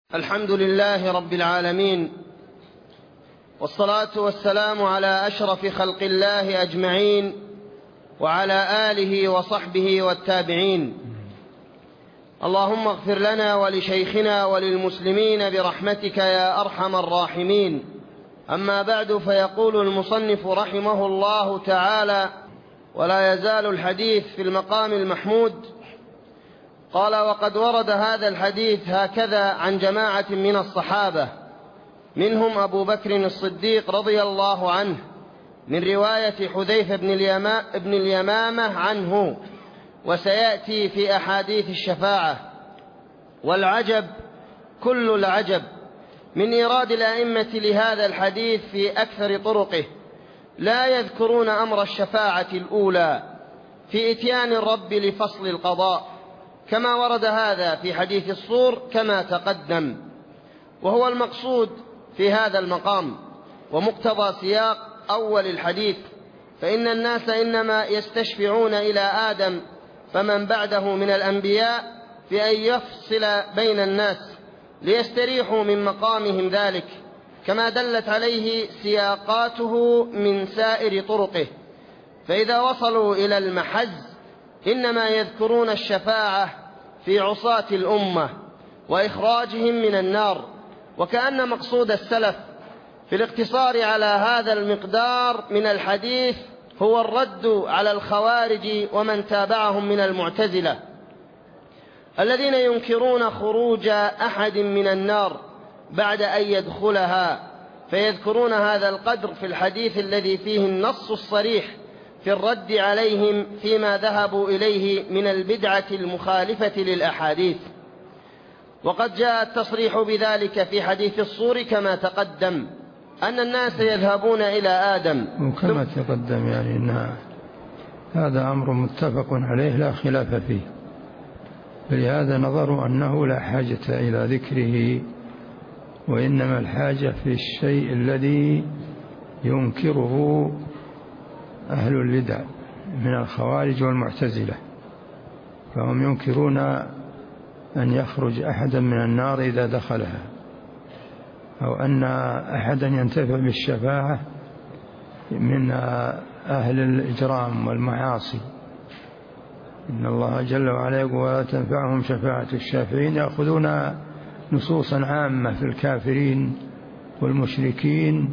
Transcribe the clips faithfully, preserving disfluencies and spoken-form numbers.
الحمد لله رب العالمين، والصلاة والسلام على أشرف خلق الله أجمعين، وعلى آله وصحبه والتابعين. اللهم اغفر لنا ولشيخنا وللمسلمين برحمتك يا أرحم الراحمين. أما بعد، فيقول المصنف رحمه الله تعالى: ولا يزال الحديث في المقام المحمود. قال: وقد ورد هذا الحديث هكذا عن جماعة من الصحابة، منهم أبو بكر الصديق رضي الله عنه، من رواية حذيفة بن اليمامة عنه، وسيأتي في أحاديث الشفاعة. والعجب كل العجب من إيراد الأئمة لهذا الحديث في أكثر طرقه، لا يذكرون أمر الشفاعة الأولى في إتيان الرب لفصل القضاء، كما ورد هذا في حديث الصور كما تقدم، وهو المقصود في هذا المقام ومقتضى سياق أول الحديث. فإن الناس إنما يستشفعون إلى آدم فمن بعده من الأنبياء في أن يفصل بين الناس ليستريحوا من مقامهم ذلك، كما دلت عليه سياقاته من سائر طرقه. فإذا وصلوا إلى المحز إنما يذكرون الشفاعة في عصاة الأمة وإخراجهم من النار، وكأن مقصود السلف في الاقتصار على هذا المقدار من الحديث هو الرد على الخوارج ومن تابعهم من المعتزلة الذين ينكرون خروج أحد من النار بعد أن يدخلها، فيذكرون هذا القدر في الحديث الذي فيه النص الصريح في الرد عليهم فيما ذهبوا إليه من البدعة المخالفة للأحاديث. وقد جاء التصريح بذلك في حديث الصور كما تقدم، أن الناس يذهبون إلى آدم. وكما تقدم يعني أن هذا أمر متفق عليه لا خلاف فيه، فلهذا نظروا أنه لا حاجة إلى ذكره، وإنما الحاجة في الشيء الذي ينكره أهل البدع من الخوارج والمعتزلة، فهم ينكرون أن يخرج أحدا من النار إذا دخلها، أو أن أحدا ينتفع بالشفاعة من أهل الإجرام والمعاصي. إن الله جل وعلا يقول: ولا تنفعهم شفاعة الشافعين. يأخذون نصوصا عامة في الكافرين والمشركين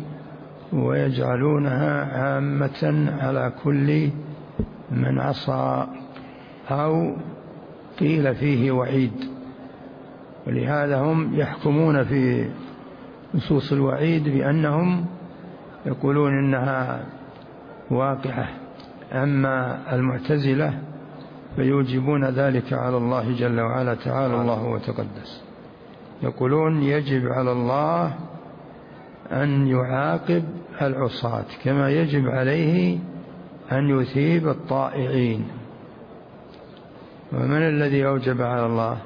ويجعلونها عامة على كل من عصى أو قيل فيه وعيد، ولهذا هم يحكمون في نصوص الوعيد بأنهم يقولون إنها واقعة. أما المعتزلة فيوجبون ذلك على الله جل وعلا تعالى الله وتقدس، يقولون يجب على الله أن يعاقب العصاة كما يجب عليه أن يثيب الطائعين. ومن الذي أوجب على الله؟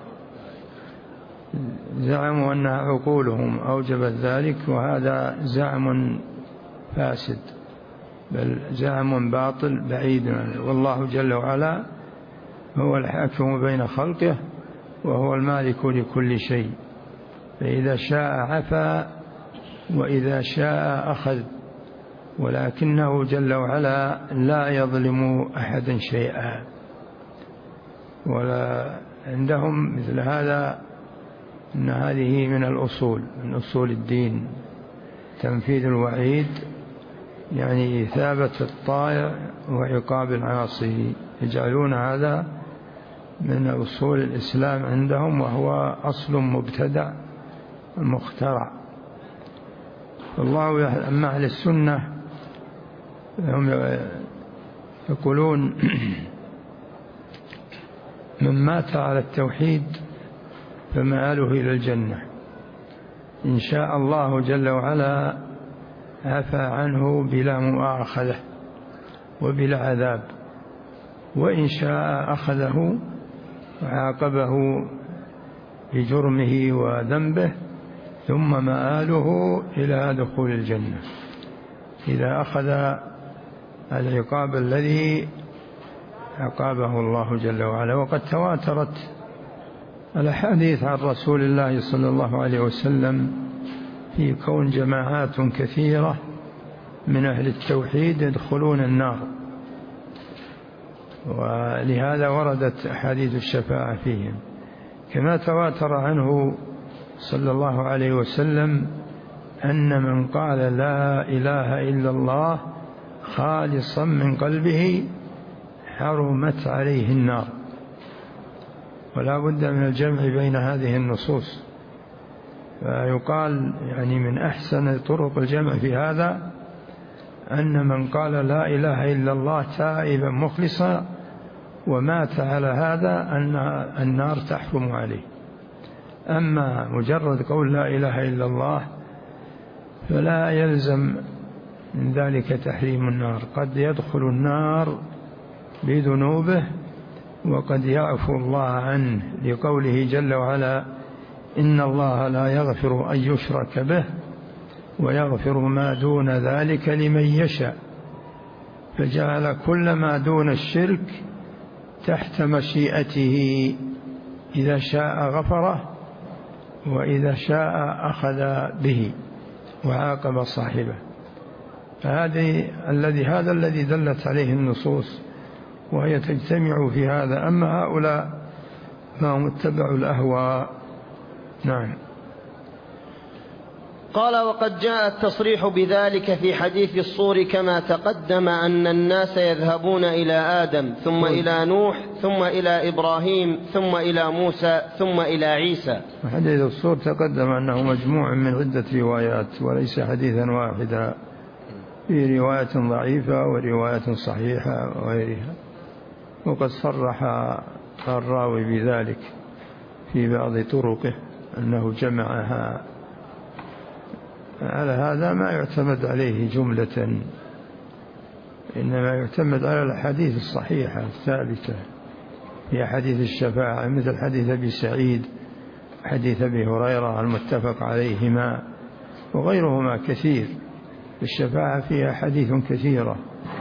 زعموا أن عقولهم أوجبت ذلك، وهذا زعم فاسد، بل زعم باطل بعيد. والله جل وعلا هو الحاكم بين خلقه، وهو المالك لكل شيء، فإذا شاء عفا وإذا شاء أخذ، ولكنه جل وعلا لا يظلم أحدا شيئا. ولا عندهم مثل هذا، أن هذه من الأصول من أصول الدين، تنفيذ الوعيد يعني إثابة الطائع وعقاب العاصي، يجعلون هذا من أصول الإسلام عندهم، وهو أصل مبتدع مخترع. الله أما أهل السنة هم يقولون: من مات على التوحيد فمآله إلى الجنة، إن شاء الله جل وعلا عفى عنه بلا مؤاخذة وبلا عذاب، وإن شاء أخذه وعاقبه بجرمه وذنبه، ثم مآله إلى دخول الجنة إذا أخذ العقاب الذي عقابه الله جل وعلا. وقد تواترت الأحاديث عن رسول الله صلى الله عليه وسلم في كون جماعات كثيرة من أهل التوحيد يدخلون النار، ولهذا وردت أحاديث الشفاعة فيهم، كما تواتر عنه صلى الله عليه وسلم أن من قال لا إله إلا الله خالصا من قلبه حرمت عليه النار. ولا بد من الجمع بين هذه النصوص، فيقال يعني من أحسن طرق الجمع في هذا أن من قال لا إله إلا الله تائبا مخلصا ومات على هذا أن النار تحرم عليه. أما مجرد قول لا إله إلا الله فلا يلزم من ذلك تحريم النار، قد يدخل النار بذنوبه وقد يعفو الله عنه، لقوله جل وعلا إن الله لا يغفر أن يشرك به ويغفر ما دون ذلك لمن يشاء، فجعل كل ما دون الشرك تحت مشيئته، إذا شاء غفره وإذا شاء أخذ به وعاقب صاحبه. فهذه الذي هذا الذي دلت عليه النصوص وهي تجتمع في هذا. أما هؤلاء فهم اتبعوا الأهواء. نعم. قال وقد جاء التصريح بذلك في حديث الصور كما تقدم أن الناس يذهبون إلى آدم ثم إلى نوح ثم إلى إبراهيم ثم إلى موسى ثم إلى عيسى. حديث الصور تقدم أنه مجموع من عدة روايات وليس حديثا واحدا، في رواية ضعيفة ورواية صحيحة وغيرها، وقد صرح الراوي بذلك في بعض طرقه أنه جمعها. على هذا ما يعتمد عليه جملة، إنما يعتمد على الحديث الصحيحة الثابتة هي حديث الشفاعة، مثل حديث أبي سعيد حديث أبي هريرة المتفق عليهما وغيرهما كثير. الشفاعة فيها حديث كثيرة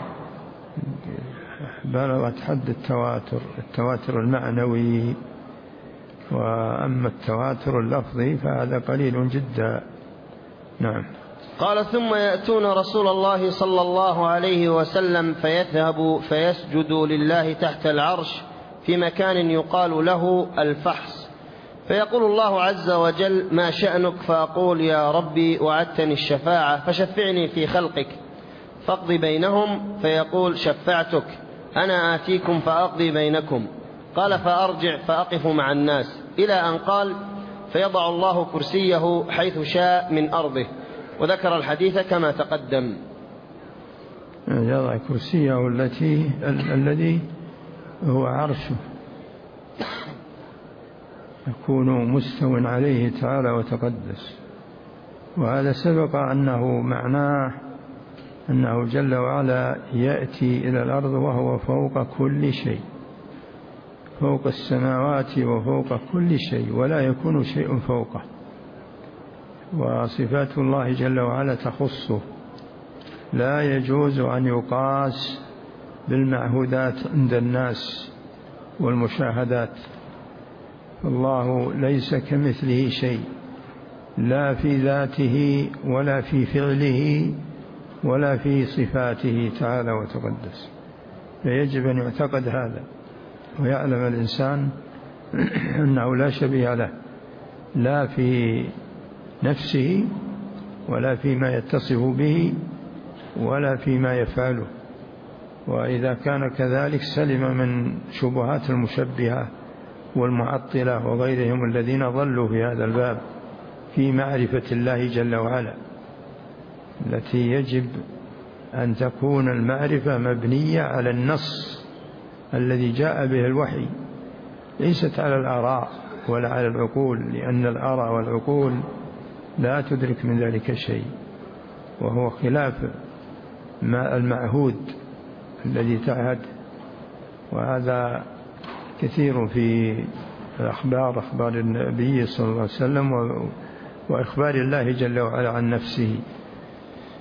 بلغت حد التواتر، التواتر المعنوي، وأما التواتر اللفظي فهذا قليل جدا. نعم. قال ثم يأتون رسول الله صلى الله عليه وسلم فيذهب فيسجد لله تحت العرش في مكان يقال له الفحص، فيقول الله عز وجل ما شأنك؟ فأقول يا ربي وعدتني الشفاعة فشفعني في خلقك فاقضي بينهم، فيقول شفعتك أنا آتيكم فأقضي بينكم. قال فأرجع فأقف مع الناس إلى أن قال فيضع الله كرسيه حيث شاء من أرضه، وذكر الحديث كما تقدم. يضع كرسيه التي الذي هو عرشه يكون مستو عليه تعالى وتقدس، وهذا سبق أنه معناه أنه جل وعلا يأتي إلى الأرض وهو فوق كل شيء، فوق السماوات وفوق كل شيء، ولا يكون شيء فوقه، وصفات الله جل وعلا تخصه، لا يجوز أن يقاس بالمعهودات عند الناس والمشاهدات. الله ليس كمثله شيء، لا في ذاته ولا في فعله ولا في صفاته تعالى وتقدس، فيجب أن يعتقد هذا ويعلم الإنسان أنه لا شبيه له، لا في نفسه ولا فيما يتصف به ولا فيما يفعله. وإذا كان كذلك سلم من شبهات المشبهة والمعطلة وغيرهم الذين ضلوا في هذا الباب في معرفة الله جل وعلا، التي يجب أن تكون المعرفة مبنية على النص الذي جاء به الوحي، ليست على الآراء ولا على العقول، لأن الآراء والعقول لا تدرك من ذلك شيء، وهو خلاف ما المعهود الذي تعهد. وهذا كثير في الأخبار، أخبار النبي صلى الله عليه وسلم وإخبار الله جل وعلا عن نفسه.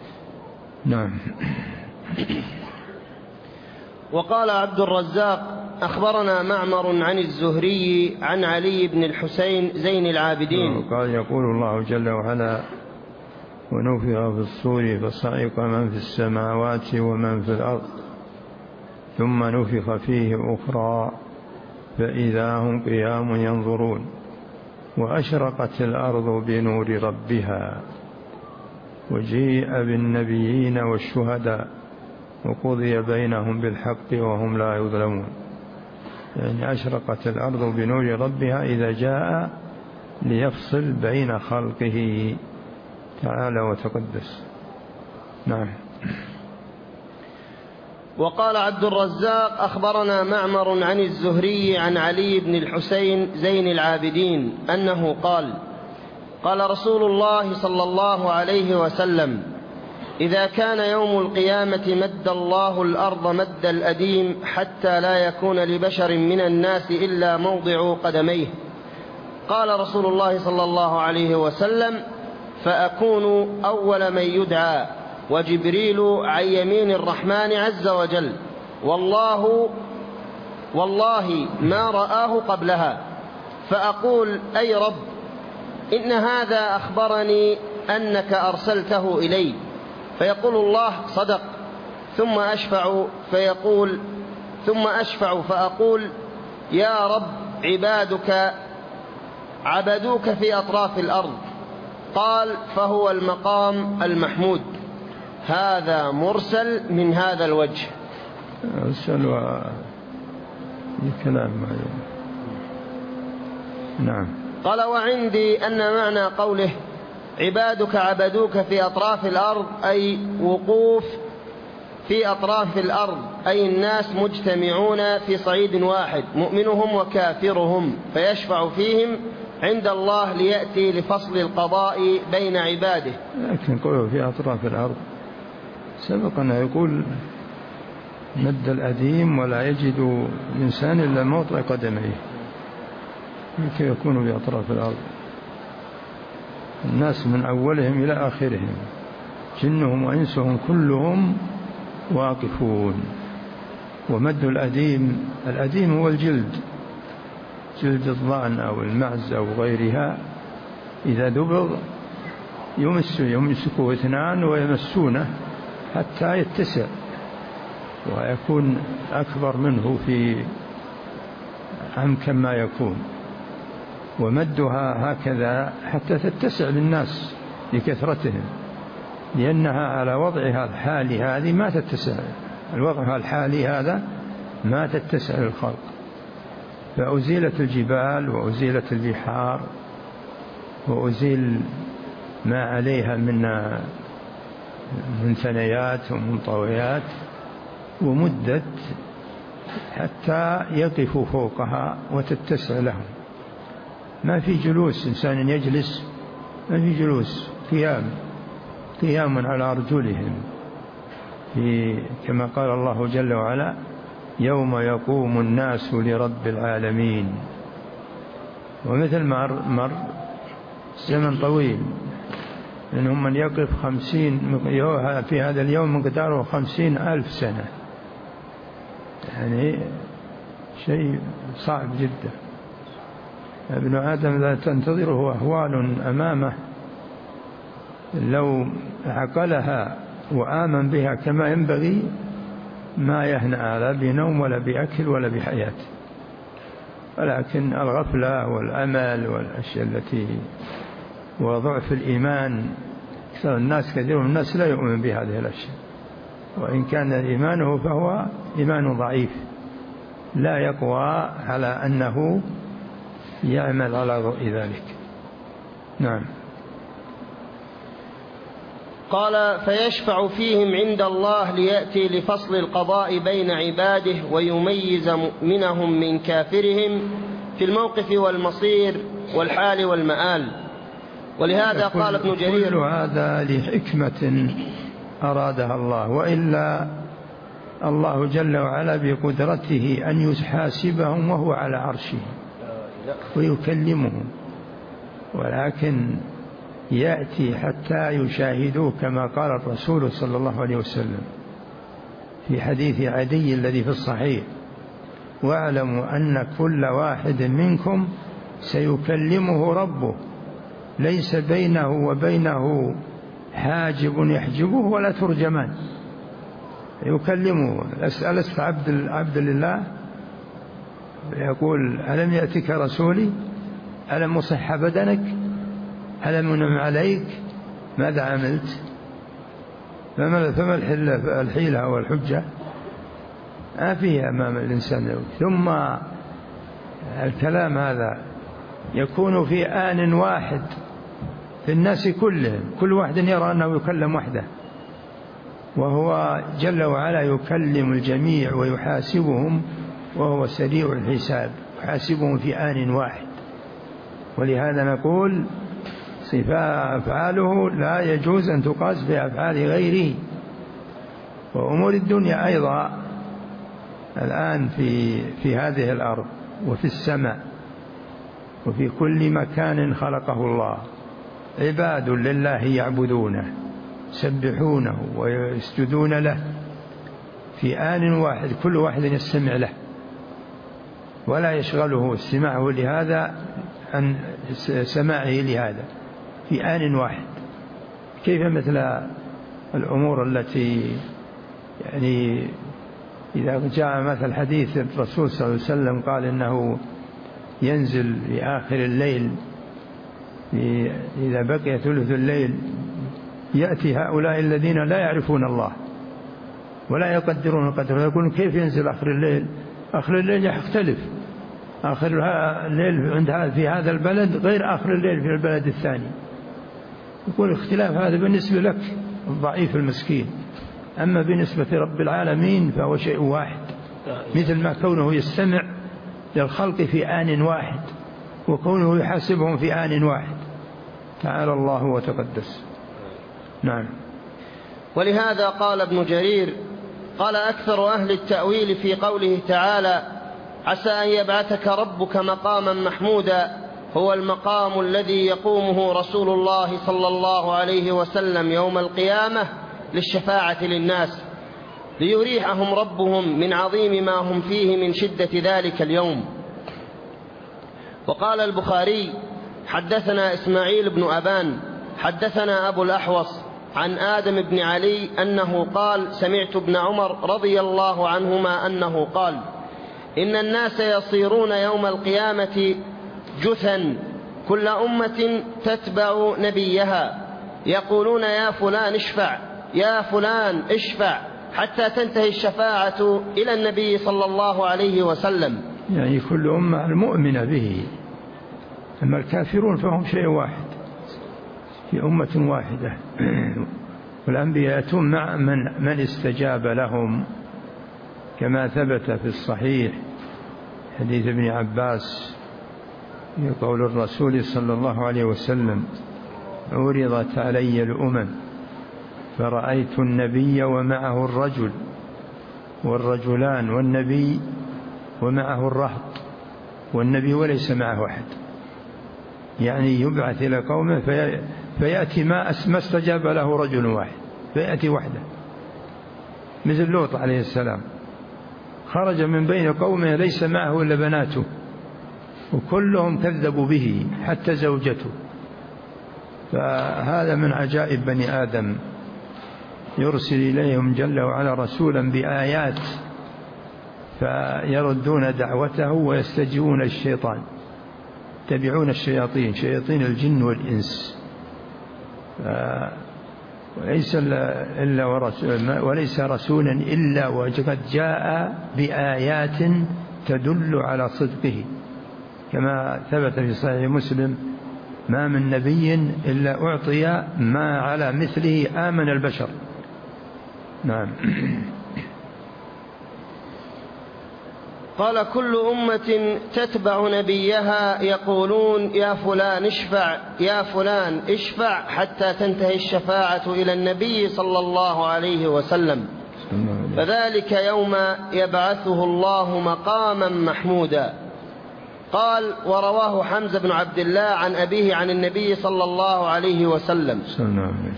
نعم. وقال عبد الرزاق أخبرنا معمر عن الزهري عن علي بن الحسين زين العابدين قال يقول الله جل وعلا ونفخ في الصور فصعق من في السماوات ومن في الأرض ثم نفخ فيه أخرى فإذا هم قيام ينظرون وأشرقت الأرض بنور ربها وجيء بالنبيين والشهداء وقضي بينهم بالحق وهم لا يظلمون. يعني أشرقت الأرض بنور ربها إذا جاء ليفصل بين خلقه تعالى وتقدس. نعم. وقال عبد الرزاق أخبرنا معمر عن الزهري عن علي بن الحسين زين العابدين أنه قال قال رسول الله صلى الله عليه وسلم إذا كان يوم القيامة مد الله الأرض مد الأديم حتى لا يكون لبشر من الناس إلا موضع قدميه. قال رسول الله صلى الله عليه وسلم فأكون أول من يدعى وجبريل عن يمين الرحمن عز وجل والله والله ما رآه قبلها فأقول أي رب إن هذا أخبرني أنك أرسلته إلي فيقول الله صدق ثم أشفع فيقول ثم أشفع فأقول يا رب عبادك عبدوك في أطراف الأرض. قال فهو المقام المحمود. هذا مرسل من هذا الوجه. أرسل وكلام معين. نعم. قال وعندي أن معنى قوله عبادك عبدوك في أطراف الأرض أي وقوف في أطراف الأرض أي الناس مجتمعون في صعيد واحد مؤمنهم وكافرهم فيشفع فيهم عند الله ليأتي لفصل القضاء بين عباده. لكن قوله في أطراف الأرض سبق أن يقول مد الأديم ولا يجد الإنسان إلا موضع قدميه كيف يكون في أطراف الأرض. الناس من أولهم إلى آخرهم جنهم وإنسهم كلهم واقفون. ومد الأديم الأديم هو الجلد جلد الضأن أو المعز أو غيرها إذا دبغ يمس يمسكه اثنان ويمسونه حتى يتسع ويكون أكبر منه في عمك ما يكون ومدها هكذا حتى تتسع للناس لكثرتهم لأنها على وضعها الحالي هذه ما تتسع. الوضع الحالي هذا ما تتسع للخلق فأزيلت الجبال وأزيلت البحار وأزيل ما عليها من من ثنيات ومن طويات ومدت حتى يقفوا فوقها وتتسع لهم. ما في جلوس إنسان يجلس ما في جلوس قيام قيام على أرجلهم في كما قال الله جل وعلا يوم يقوم الناس لرب العالمين. ومثل مر مر زمن طويل لأنهم من يقف خمسين في هذا اليوم مقداره خمسين ألف سنة يعني شيء صعب جدا. ابن آدم لا تنتظره أهوال أمامه لو عقلها وآمن بها كما ينبغي ما يهنأ لا بنوم ولا بأكل ولا بحياة. ولكن الغفلة والأمل والأشياء التي وضعف الإيمان أكثر الناس كثير من الناس لا يؤمن بهذه الأشياء وإن كان إيمانه فهو إيمان ضعيف لا يقوى على أنه يعمل على ضوء ذلك. نعم. قال فيشفع فيهم عند الله ليأتي لفصل القضاء بين عباده ويميز مؤمنهم من كافرهم في الموقف والمصير والحال والمآل. ولهذا قال ابن جرير كل هذا لحكمة أرادها الله وإلا الله جل وعلا بقدرته أن يحاسبهم وهو على عرشه ويكلمهم ولكن يأتي حتى يشاهدوه كما قال الرسول صلى الله عليه وسلم في حديث عدي الذي في الصحيح واعلموا أن كل واحد منكم سيكلمه ربه ليس بينه وبينه حاجب يحجبه ولا ترجمان، يكلمه. ألست عبد عبد لله؟ يقول ألم يأتك رسولي؟ ألم أصح بدنك؟ ألم أنعم عليك؟ ماذا عملت؟ فما الحيلة والحجة؟ ما فيها أمام الإنسان. ثم الكلام هذا يكون في آن واحد في الناس كلهم، كل واحد يرى أنه يكلم وحده، وهو جل وعلا يكلم الجميع ويحاسبهم، وهو سريع الحساب، يحاسبهم في آن واحد. ولهذا نقول صفات أفعاله لا يجوز أن تقاس بأفعال غيره. وأمور الدنيا أيضا الآن في في هذه الأرض وفي السماء وفي كل مكان خلقه الله عباد لله يعبدونه يسبحونه ويسجدون له في آن واحد، كل واحد يستمع له ولا يشغله استماعه لهذا عن سماعه لهذا، في آن واحد. كيف مثل الأمور التي يعني إذا جاء مثل حديث الرسول صلى الله عليه وسلم قال إنه ينزل في آخر الليل إذا بقي ثلث الليل يأتي هؤلاء الذين لا يعرفون الله ولا يقدرون قدره، يقولون كيف ينزل آخر الليل؟ آخر الليل يختلف، آخر الليل عند في هذا البلد غير آخر الليل في البلد الثاني. يقول اختلاف هذا بالنسبة لك الضعيف المسكين، أما بالنسبة لرب العالمين فهو شيء واحد، مثل ما كونه يستمع للخلق في آن واحد وكونه يحاسبهم في آن واحد. تعالى الله وتقدس. نعم. ولهذا قال ابن جرير قال أكثر أهل التأويل في قوله تعالى عسى أن يبعثك ربك مقاما محمودا هو المقام الذي يقومه رسول الله صلى الله عليه وسلم يوم القيامة للشفاعة للناس ليريحهم ربهم من عظيم ما هم فيه من شدة ذلك اليوم. وقال البخاري حدثنا إسماعيل بن أبان حدثنا أبو الأحوص عن آدم بن علي أنه قال سمعت ابن عمر رضي الله عنهما أنه قال إن الناس يصيرون يوم القيامة جثا كل أمة تتبع نبيها يقولون يا فلان اشفع يا فلان اشفع حتى تنتهي الشفاعة إلى النبي صلى الله عليه وسلم. يعني كل أمة المؤمنة به، أما الكافرون فهم شيء واحد في أمة واحدة. والأنبياء يأتون مع من, من استجاب لهم كما ثبت في الصحيح حديث ابن عباس يقول الرسول صلى الله عليه وسلم عرضت علي الأمم فرأيت النبي ومعه الرجل والرجلان والنبي ومعه الرهط والنبي وليس معه أحد، يعني يبعث إلى قومه في فيأتي ما استجاب له رجل واحد فيأتي وحده، مثل لوط عليه السلام خرج من بين قومه ليس معه إلا بناته وكلهم كذبوا به حتى زوجته. فهذا من عجائب بني آدم، يرسل إليهم جل وعلا رسولا بآيات فيردون دعوته ويستجيبون الشيطان، يتبعون الشياطين شياطين الجن والإنس. وليس إلا ورسول وليس رسولا إلا وقد جاء بآيات تدل على صدقه، كما ثبت في صحيح مسلم ما من نبي إلا أعطي ما على مثله آمن البشر. نعم. قال كل أمة تتبع نبيها يقولون يا فلان اشفع يا فلان اشفع حتى تنتهي الشفاعة إلى النبي صلى الله عليه وسلم، فذلك يوم يبعثه الله مقاما محمودا. قال ورواه حمزة بن عبد الله عن أبيه عن النبي صلى الله عليه وسلم،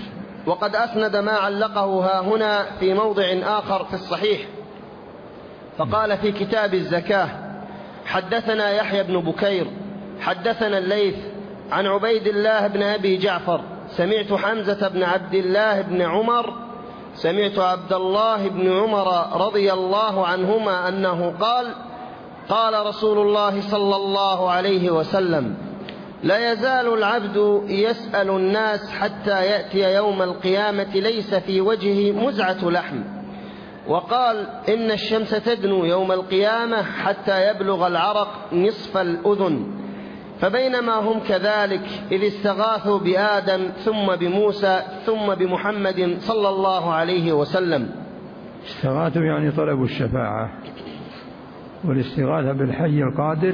وقد أسند ما علقه ها هنا في موضع آخر في الصحيح. فقال في كتاب الزكاة: حدثنا يحيى بن بكير حدثنا الليث عن عبيد الله بن أبي جعفر سمعت حمزة بن عبد الله بن عمر سمعت عبد الله بن عمر رضي الله عنهما أنه قال: قال رسول الله صلى الله عليه وسلم: لا يزال العبد يسأل الناس حتى يأتي يوم القيامة ليس في وجهه مزعة لحم. وقال: إن الشمس تدنو يوم القيامة حتى يبلغ العرق نصف الأذن. فبينما هم كذلك إذ استغاثوا بآدم ثم بموسى ثم بمحمد صلى الله عليه وسلم. استغاثوا يعني طلبوا الشفاعة، والاستغاثة بالحي القادر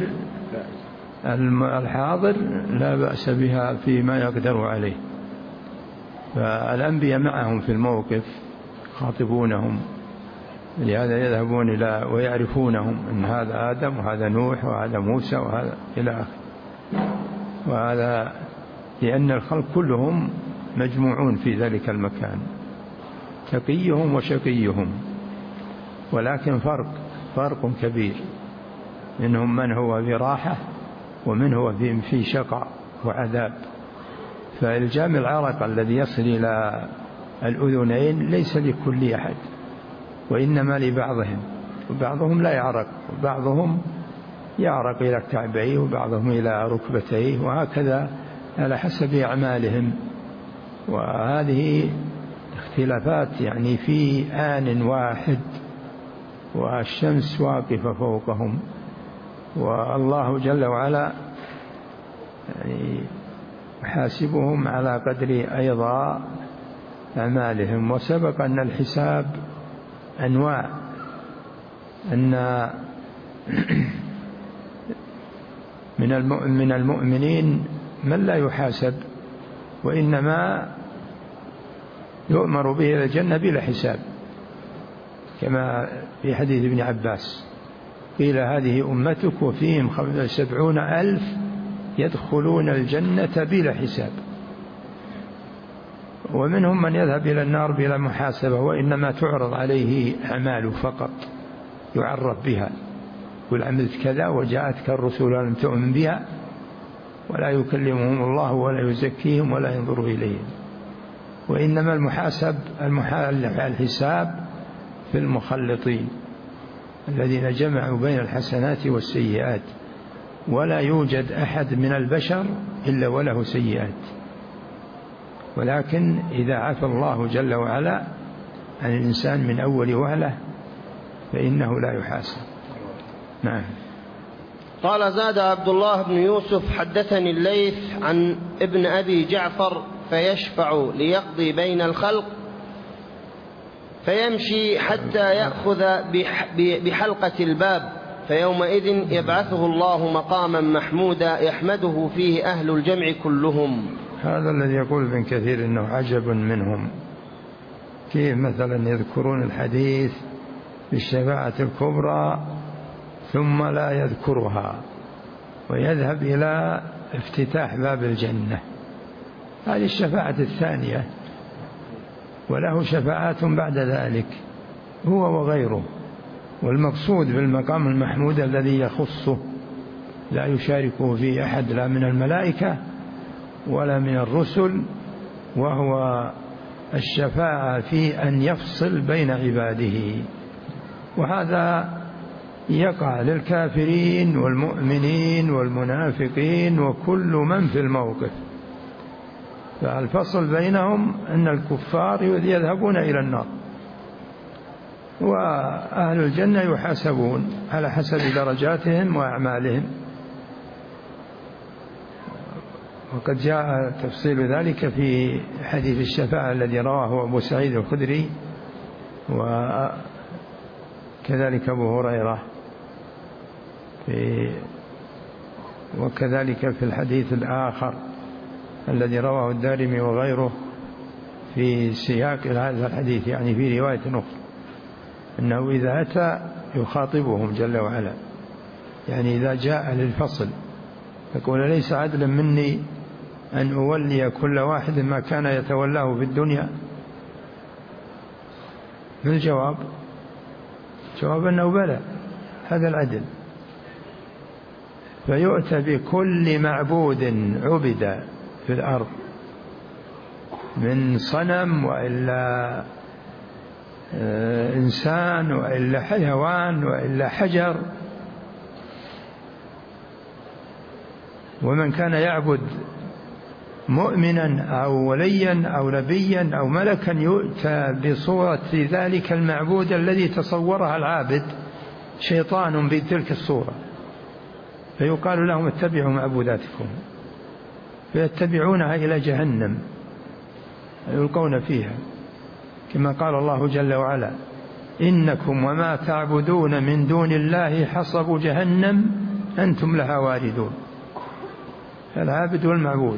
الحاضر لا بأس بها فيما يقدر عليه. فالأنبياء معهم في الموقف خاطبونهم، لهذا يذهبون إلى ويعرفونهم أن هذا آدم وهذا نوح وهذا موسى وهذا إلى آخره. وهذا لأن الخلق كلهم مجموعون في ذلك المكان، تقيهم وشقيهم، ولكن فرق فرق كبير، منهم من هو في راحة ومن هو في شقاء وعذاب. فالجام العرق الذي يصل إلى الأذنين ليس لكل أحد، وإنما لبعضهم، وبعضهم لا يعرق، وبعضهم يعرق إلى كعبيه وبعضهم إلى ركبتيه، وهكذا على حسب أعمالهم. وهذه اختلافات يعني في آن واحد، والشمس واقفة فوقهم، والله جل وعلا يعني يحاسبهم على قدر أيضا أعمالهم. وسبق أن الحساب أنواع، أن من المؤمنين من لا يحاسب، وإنما يؤمر به إلى الجنة بلا حساب، كما في حديث ابن عباس قيل: هذه أمتك وفيهم سبعون ألف يدخلون الجنة بلا حساب. ومنهم من يذهب إلى النار بلا محاسبة، وإنما تعرض عليه أعماله فقط، يعرف بها، يقول: عملت كذا وجاءتك الرسول ولم تؤمن بها، ولا يكلمهم الله ولا يزكيهم ولا ينظر إليهم. وإنما المحاسب الحساب في المخلطين الذين جمعوا بين الحسنات والسيئات، ولا يوجد أحد من البشر إلا وله سيئات، ولكن إذا عفى الله جل وعلا عن الإنسان من أول وهلة فإنه لا يحاسب. نعم. قال: زاد عبد الله بن يوسف: حدثني الليث عن ابن أبي جعفر فيشفع ليقضي بين الخلق فيمشي حتى يأخذ بحلقة الباب، فيومئذ يبعثه الله مقاما محمودا يحمده فيه أهل الجمع كلهم. هذا الذي يقول ابن كثير إنه عجب منهم، كيف مثلا يذكرون الحديث بالشفاعة الكبرى ثم لا يذكرها ويذهب إلى افتتاح باب الجنة. هذه الشفاعة الثانية، وله شفاعات بعد ذلك هو وغيره. والمقصود بالمقام المحمود الذي يخصه لا يشاركه فيه أحد، لا من الملائكة ولا من الرسل، وهو الشفاعة في أن يفصل بين عباده. وهذا يقع للكافرين والمؤمنين والمنافقين وكل من في الموقف. فالفصل بينهم أن الكفار يذهبون إلى النار، وأهل الجنة يحاسبون على حسب درجاتهم وأعمالهم. وقد جاء تفصيل ذلك في حديث الشفاعة الذي رواه أبو سعيد الخدري وكذلك أبو هريرة، في وكذلك في الحديث الآخر الذي رواه الدارمي وغيره في سياق هذا الحديث، يعني في رواية أخرى، أنه إذا أتى يخاطبهم جل وعلا، يعني إذا جاء للفصل يقول: ليس عدلا مني أن أولي كل واحد ما كان يتولاه في الدنيا. من الجواب؟ جواب أنه بلى، هذا العدل. فيؤتى بكل معبود عبد في الأرض من صنم وإلا إنسان وإلا حيوان وإلا حجر، ومن كان يعبد مؤمنا أو وليا أو نبيا أو ملكا يؤتى بصورة ذلك المعبود الذي تصورها العابد شيطان بتلك الصورة، فيقال لهم اتبعوا معبوداتكم، فيتبعونها إلى جهنم يلقون فيها، كما قال الله جل وعلا: إنكم وما تعبدون من دون الله حصب جهنم أنتم لها واردون. العابد والمعبود.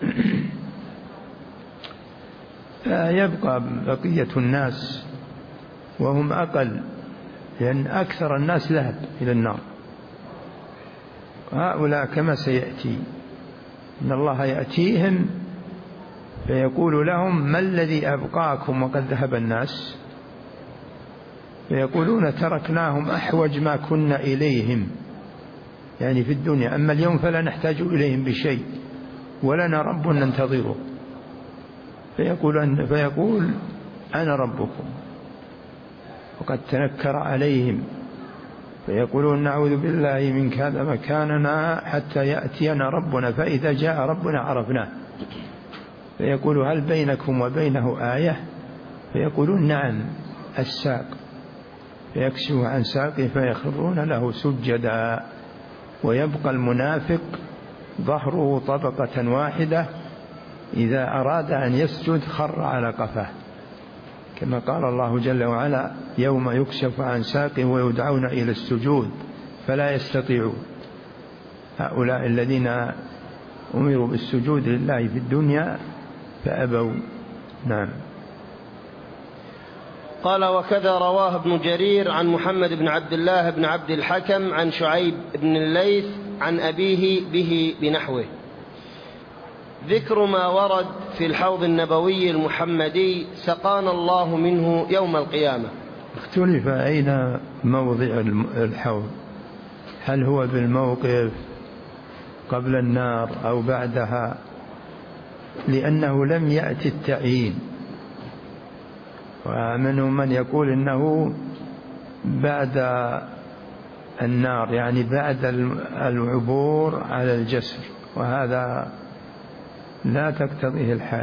يبقى بقية الناس وهم أقل، لأن أكثر الناس ذهب إلى النار. هؤلاء كما سيأتي إن الله يأتيهم فيقول لهم: ما الذي أبقاكم وقد ذهب الناس؟ فيقولون: تركناهم أحوج ما كنا إليهم، يعني في الدنيا، أما اليوم فلا نحتاج إليهم بشيء ولنا رب ننتظره. فيقول, فيقول أنا ربكم، وقد تنكر عليهم، فيقولون: نعوذ بالله منك هذا مكاننا حتى يأتينا ربنا، فإذا جاء ربنا عرفناه. فيقول: هل بينكم وبينه آية؟ فيقولون: نعم، الساق. فيكشف عن ساقه فيخرون له سجدا، ويبقى المنافق ظهره طبقة واحدة، إذا أراد أن يسجد خر على قفاه، كما قال الله جل وعلا: يوم يكشف عن ساق ويدعون إلى السجود فلا يستطيعون. هؤلاء الذين أمروا بالسجود لله في الدنيا فأبوا. نعم. قال: وكذا رواه ابن جرير عن محمد بن عبد الله بن عبد الحكم عن شعيب بن الليث عن أبيه به بنحوه. ذكر ما ورد في الحوض النبوي المحمدي سقانا الله منه يوم القيامة. اختلف أين موضع الحوض، هل هو بالموقف قبل النار أو بعدها، لأنه لم يأتي التعيين، ومنهم من يقول إنه بعد النار، يعني بعد العبور على الجسر، وهذا لا تقتضيه الحال.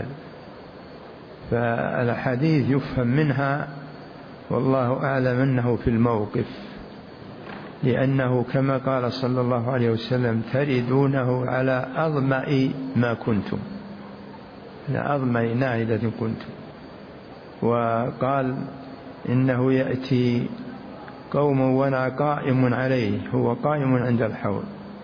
فالحديث يفهم منها والله أعلم أنه في الموقف، لأنه كما قال صلى الله عليه وسلم: تردونه على أظمأ ما كنتم، على أظمأ ناعدة كنتم. وقال: إنه يأتي قوم وأنا قائم عليه، هو قائم عند الحوض،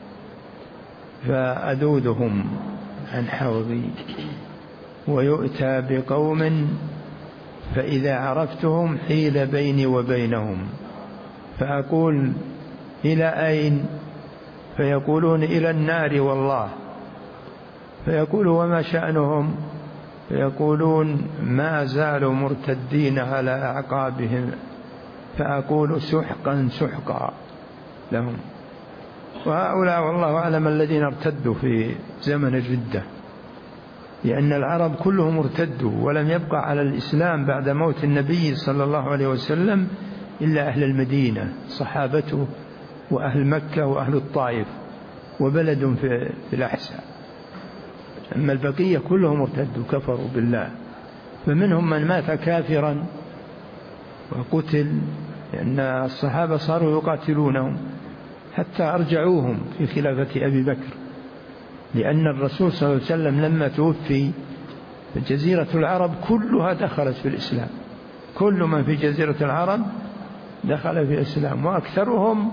فأذودهم عن حوضي، ويؤتى بقوم فإذا عرفتهم حيل بيني وبينهم، فأقول: إلى أين؟ فيقولون: إلى النار والله. فيقول: وما شأنهم؟ فيقولون: ما زالوا مرتدين على أعقابهم. فأقول: سحقا سحقا لهم. وهؤلاء والله أعلم الذين ارتدوا في زمن الردة، لأن العرب كلهم ارتدوا، ولم يبقى على الإسلام بعد موت النبي صلى الله عليه وسلم إلا أهل المدينة صحابته، وأهل مكة وأهل الطائف، وبلد في الأحساء. أما البقية كلهم ارتدوا كفروا بالله، فمنهم من مات كافرا وقتل، لأن الصحابة صاروا يقاتلونهم حتى أرجعوهم في خلافة أبي بكر، لأن الرسول صلى الله عليه وسلم لما توفي جزيرة العرب كلها دخلت في الإسلام، كل من في جزيرة العرب دخل في الإسلام، وأكثرهم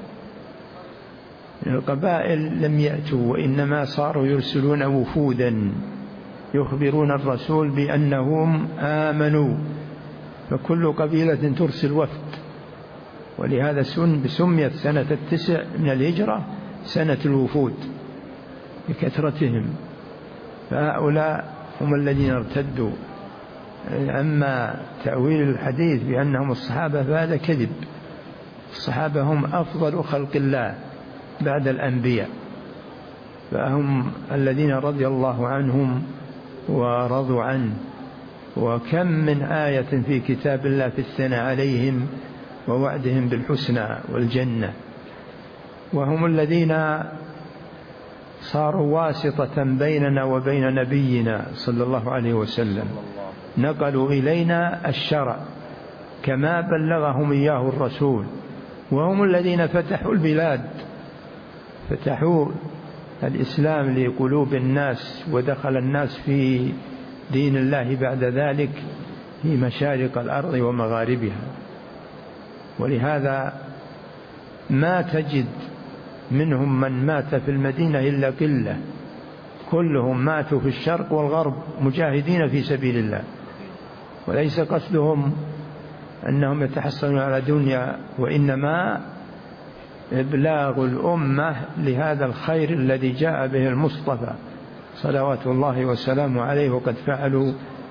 من القبائل لم يأتوا، وإنما صاروا يرسلون وفودا يخبرون الرسول بأنهم آمنوا، فكل قبيلة ترسل وفد. ولهذا سميت سنة التسع من الهجرة سنة الوفود بكثرتهم. فهؤلاء هم الذين ارتدوا. أما تأويل الحديث بأنهم الصحابة فهذا كذب، الصحابة هم أفضل خلق الله بعد الأنبياء، فهم الذين رضي الله عنهم ورضوا عنه. وكم من آية في كتاب الله في الثناء عليهم ووعدهم بالحسنى والجنة. وهم الذين صاروا واسطة بيننا وبين نبينا صلى الله عليه وسلم، نقلوا إلينا الشرع كما بلغهم إياه الرسول. وهم الذين فتحوا البلاد، فتحوا الإسلام لقلوب الناس، ودخل الناس في دين الله بعد ذلك في مشارق الأرض ومغاربها. ولهذا ما تجد منهم من مات في المدينة إلا قلة، كلهم ماتوا في الشرق والغرب مجاهدين في سبيل الله. وليس قصدهم أنهم يتحصلون على دنيا، وإنما إبلاغ الأمة لهذا الخير الذي جاء به المصطفى صلوات الله وسلامه عليه. وقد فعلوا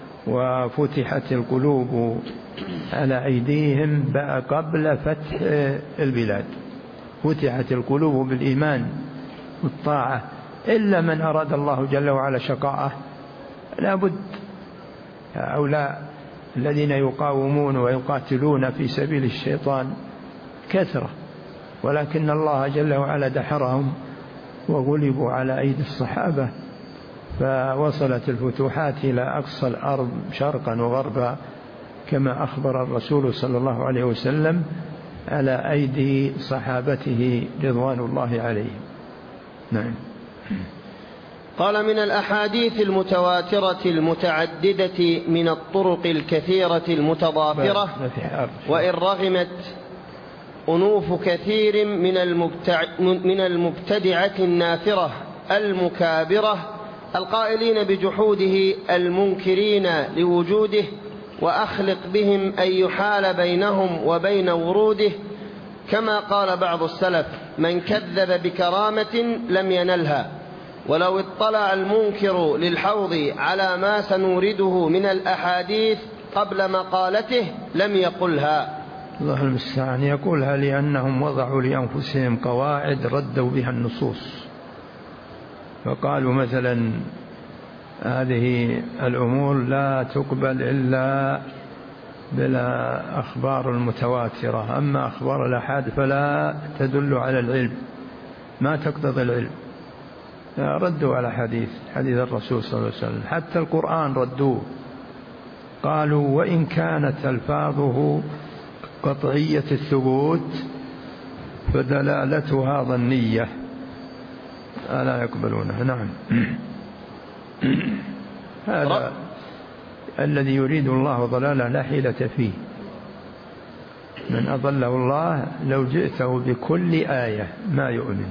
وفتحت القلوب على أيديهم قبل فتح البلاد، فتحت القلوب بالإيمان والطاعة. إلا من أراد الله جل وعلا شقاءه لا بد. هؤلاء الذين يقاومون ويقاتلون في سبيل الشيطان كثرة، ولكن الله جل وعلا دحرهم وغلبوا على أيدي الصحابة، فوصلت الفتوحات إلى أقصى الأرض شرقا وغربا كما أخبر الرسول صلى الله عليه وسلم على أيدي صحابته رضوان الله عليهم. نعم. قال: من الأحاديث المتواترة المتعددة من الطرق الكثيرة المتضافرة، وإن رغمت أنوف كثير من المبتع من المبتدعة النافرة المكابرة القائلين بجحوده المنكرين لوجوده، وأخلق بهم أن يحال بينهم وبين وروده، كما قال بعض السلف: من كذب بكرامة لم ينلها. ولو اطلع المنكر للحوض على ما سنورده من الأحاديث قبل مقالته لم يقلها. الله المستعان. يقولها لأنهم وضعوا لأنفسهم قواعد ردوا بها النصوص، فقالوا مثلا هذه الأمور لا تقبل إلا بلا أخبار المتواترة، أما أخبار الأحاد فلا تدل على العلم، ما تقتضي العلم. ردوا على حديث حديث الرسول صلى الله عليه وسلم. حتى القرآن ردوه، قالوا: وإن كانت ألفاظه قطعية الثبوت فدلالتها ظنية، ألا يقبلونها. نعم. هذا الذي يريد الله ضلاله لا حيلة فيه. من أضله الله لو جئته بكل آية ما يؤمن.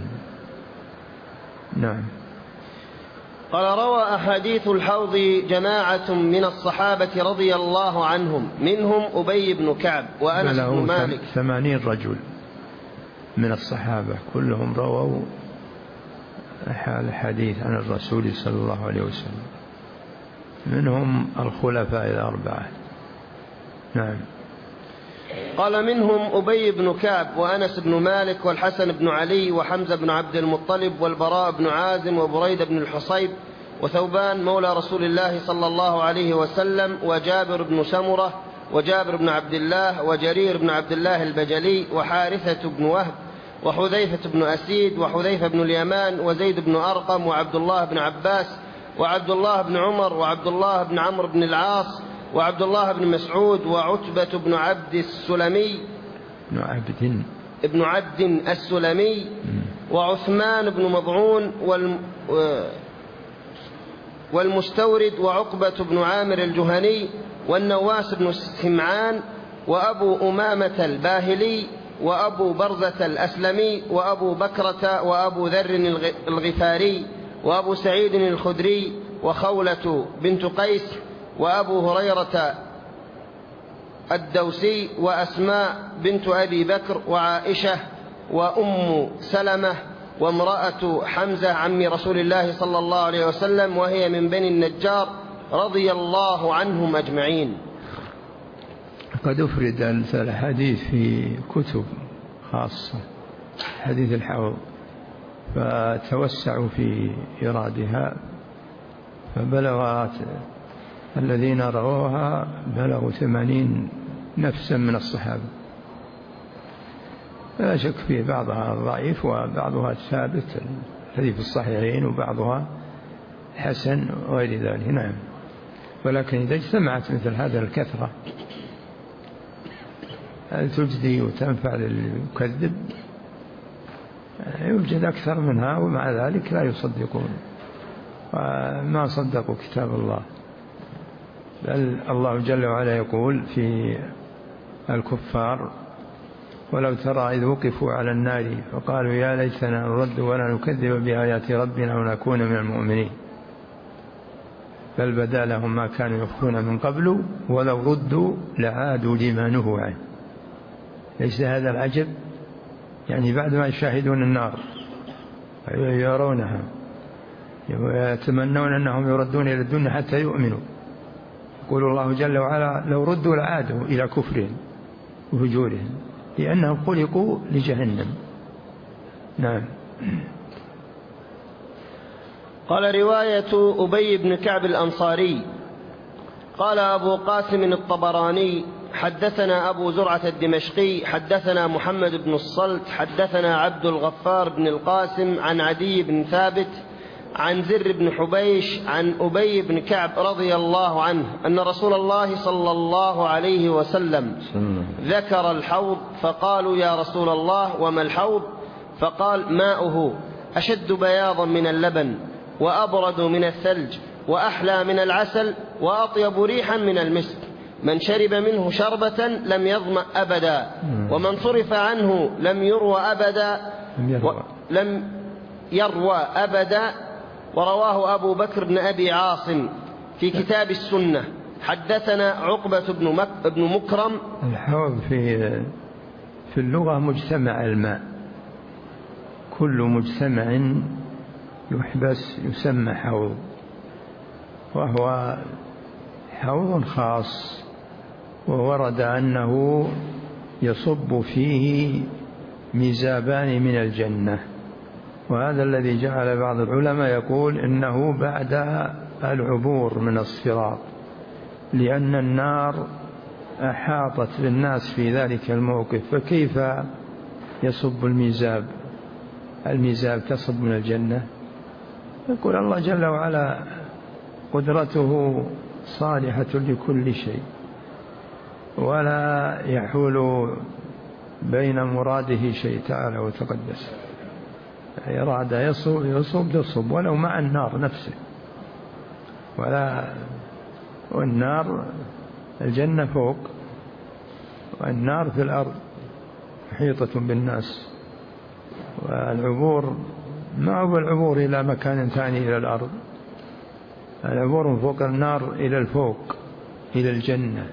نعم. قال: روى أحاديث الحوض جماعة من الصحابة رضي الله عنهم، منهم أبي بن كعب وأنس بن مالك. ثمانين رجل من الصحابة كلهم رووا الحديث عن الرسول صلى الله عليه وسلم، منهم الخلفاء الأربعة. نعم. قال: منهم أبي بن كعب وأنس بن مالك والحسن بن علي وحمزة بن عبد المطلب والبراء بن عازم وبريدة بن الحصيب وثوبان مولى رسول الله صلى الله عليه وسلم وجابر بن سمرة وجابر بن عبد الله وجرير بن عبد الله البجلي وحارثة بن وهب وحذيفة بن أسيد وحذيفة بن اليمان وزيد بن أرقم وعبد الله بن عباس وعبد الله بن عمر وعبد الله بن عمرو بن العاص وعبد الله بن مسعود وعتبة بن عبد السلمي بن عبد ابن عبد السلمي وعثمان بن مضعون والمستورد وعقبة بن عامر الجهني والنواس بن سمعان وأبو أمامة الباهلي وأبو برزة الأسلمي وأبو بكرة وأبو ذر الغفاري وأبو سعيد الخدري وخولة بنت قيس وأبو هريرة الدوسي وأسماء بنت أبي بكر وعائشة وأم سلمة وامرأة حمزة عم رسول الله صلى الله عليه وسلم، وهي من بني النجار رضي الله عنهم أجمعين. قد أفرد الحديث في كتب خاصة حديث الحوض، فتوسعوا في إيرادها، فبلغت الذين رووها بلغوا ثمانين نفسا من الصحابة. لا شك في بعضها ضعيف وبعضها ثابت الذي في الصحيحين، وبعضها حسن وغير ذلك. نعم، ولكن إذا اجتمعت مثل هذا الكثرة تجدي وتنفع للمكذب، يوجد أكثر منها ومع ذلك لا يصدقون وما صدقوا كتاب الله. بل الله جل وعلا يقول في الكفار: ولو ترى إذ وقفوا على النار فقالوا يا ليتنا نرد ولا نكذب بآيات ربنا ونكون من المؤمنين، بل بدا لهم ما كانوا يخفون من قبل ولو ردوا لعادوا لما نهوا عنه. ليس هذا العجب؟ يعني بعد ما يشاهدون النار يرونها ويتمنون أنهم يردون إلى الدنيا حتى يؤمنوا، يقول الله جل وعلا: لو ردوا لعادوا إلى كفرهم وفجورهم لأنهم خلقوا لجهنم. نعم. قال: رواية أبي بن كعب الأنصاري. قال أبو قاسم الطبراني: حدثنا أبو زرعة الدمشقي حدثنا محمد بن الصلت حدثنا عبد الغفار بن القاسم عن عدي بن ثابت عن زر بن حبيش عن أبي بن كعب رضي الله عنه أن رسول الله صلى الله عليه وسلم ذكر الحوض، فقالوا: يا رسول الله وما الحوض؟ فقال: ماؤه أشد بياضا من اللبن وأبرد من الثلج وأحلى من العسل وأطيب ريحا من المسك، من شرب منه شربة لم يظمأ أبدا، ومن صرف عنه لم يروى أبدا لم يروى أبدا. ورواه أبو بكر بن أبي عاصم في كتاب السنة. حدثنا عقبة بن مكرم. الحوض في في اللغة مجتمع الماء، كل مجتمع يحبس يسمى حوض، وهو حوض خاص، وورد أنه يصب فيه ميزابان من الجنة، وهذا الذي جعل بعض العلماء يقول إنه بعد العبور من الصراط، لأن النار أحاطت بالناس في ذلك الموقف، فكيف يصب الميزاب الميزاب تصب من الجنة؟ يقول الله جل وعلا قدرته صالحة لكل شيء، ولا يحول بين مراده شيء تعالى وتقدس. إراد يصب يصب يصب ولو مع النار نفسه، ولا والنار الجنة فوق والنار في الأرض محيطة بالناس، والعبور ما هو العبور إلى مكان ثاني إلى الأرض، العبور من فوق النار إلى الفوق إلى الجنة،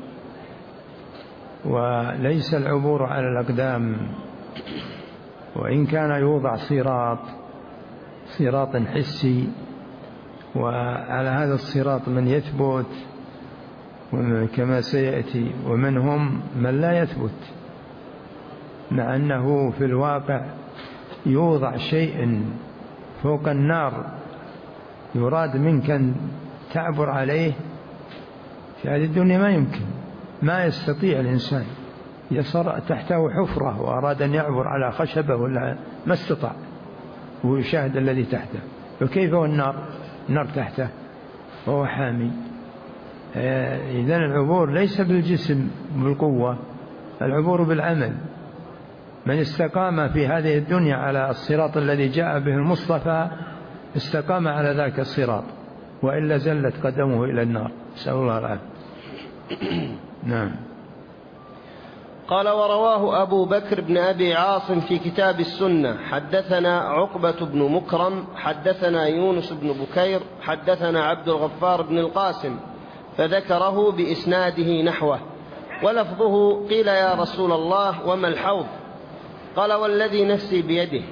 وليس العبور على الأقدام. وإن كان يوضع صراط صراط حسي، وعلى هذا الصراط من يثبت كما سيأتي، ومنهم من لا يثبت، مع أنه في الواقع يوضع شيء فوق النار يراد منك أن تعبر عليه. في هذه الدنيا ما يمكن، ما يستطيع الإنسان، يصر تحته حفرة وأراد أن يعبر على خشبة ولا ما استطاع، ويشاهد الذي تحته، وكيف والنار النار تحته وهو حامي. إذن العبور ليس بالجسم بالقوة، العبور بالعمل. من استقام في هذه الدنيا على الصراط الذي جاء به المصطفى استقام على ذاك الصراط، وإلا زلت قدمه إلى النار، نسأل الله العافية. نعم. قال: ورواه أبو بكر بن أبي عاصم في كتاب السنة. حدثنا عقبة بن مكرم حدثنا يونس بن بكير حدثنا عبد الغفار بن القاسم، فذكره بإسناده نحوه، ولفظه: قيل يا رسول الله وما الحوض؟ قال: والذي نفسي بيده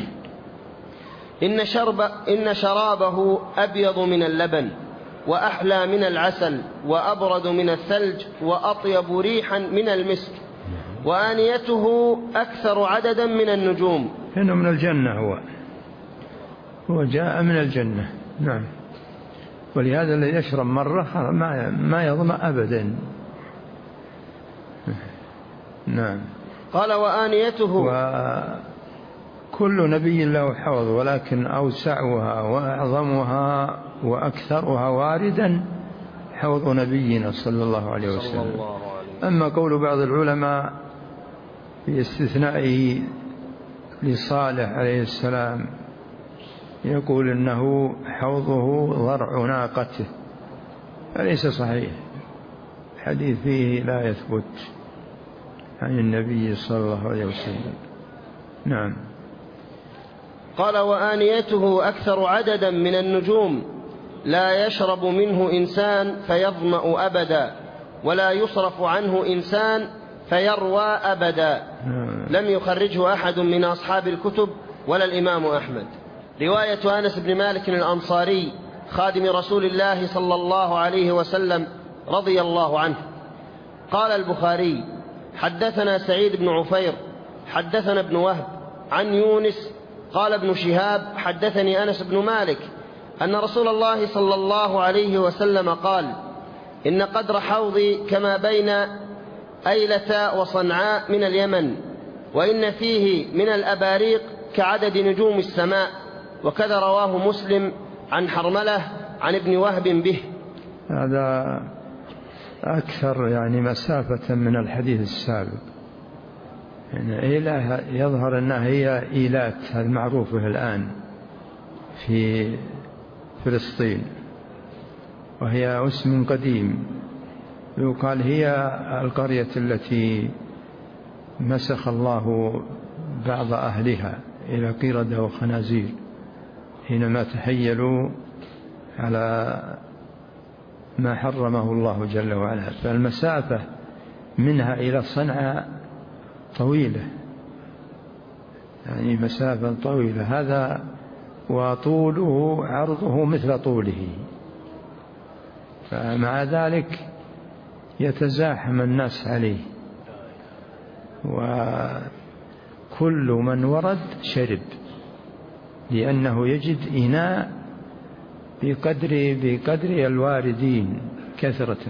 إن, شرب إن شرابه أبيض من اللبن وأحلى من العسل وأبرد من الثلج وأطيب ريحا من المسك، وآنيته أكثر عددا من النجوم. إنه من الجنة، هو هو جاء من الجنة. نعم. ولهذا الذي يشرب مرة ما ما يظمأ أبدا. نعم. قال وآنيته، وكل نبي له حوض، ولكن أوسعها وأعظمها وأكثرها واردا حوض نبينا صلى الله عليه وسلم. أما قول بعض العلماء في استثنائه لصالح عليه السلام يقول إنه حوضه ضرع ناقته، فليس صحيح، الحديث فيه لا يثبت عن النبي صلى الله عليه وسلم. نعم. قال وآنيته أكثر عددا من النجوم لا يشرب منه إنسان فيظمأ أبدا ولا يصرف عنه إنسان فيروى أبدا. لم يخرجه أحد من أصحاب الكتب ولا الإمام أحمد. رواية أنس بن مالك الأنصاري خادم رسول الله صلى الله عليه وسلم رضي الله عنه. قال البخاري حدثنا سعيد بن عفير حدثنا ابن وهب عن يونس قال ابن شهاب حدثني أنس بن مالك أن رسول الله صلى الله عليه وسلم قال إن قدر حوضي كما بين أيلة وصنعاء من اليمن، وإن فيه من الأباريق كعدد نجوم السماء. وكذا رواه مسلم عن حرملة عن ابن وهب به. هذا أكثر يعني مسافة من الحديث السابق. يعني إيلة يظهر أنها هي إيلات المعروفة الآن في فلسطين، وهي اسم قديم، يقال هي القرية التي مسخ الله بعض أهلها إلى قردة وخنازير حينما تحيلوا على ما حرمه الله جل وعلا. فالمسافة منها إلى صنعاء طويلة، يعني مسافة طويلة. هذا وطوله عرضه مثل طوله، فمع ذلك يتزاحم الناس عليه، وكل من ورد شرب، لأنه يجد إناء بقدر, بقدر الواردين كثرة،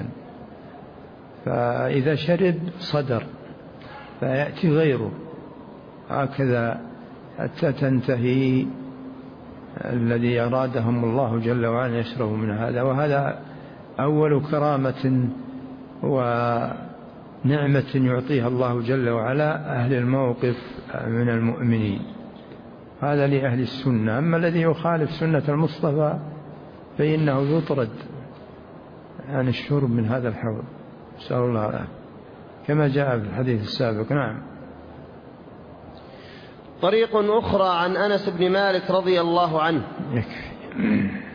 فإذا شرب صدر فيأتي غيره، هكذا حتى تنتهي الذي أرادهم الله جل وعلا يشرب من هذا. وهذا أول كرامة ونعمة يعطيها الله جل وعلا أهل الموقف من المؤمنين، هذا لأهل السنة. أما الذي يخالف سنة المصطفى فإنه يطرد عن الشرب من هذا الحوض، نسأل الله العافية، كما جاء في الحديث السابق. نعم. طريق أخرى عن أنس بن مالك رضي الله عنه. يكفي.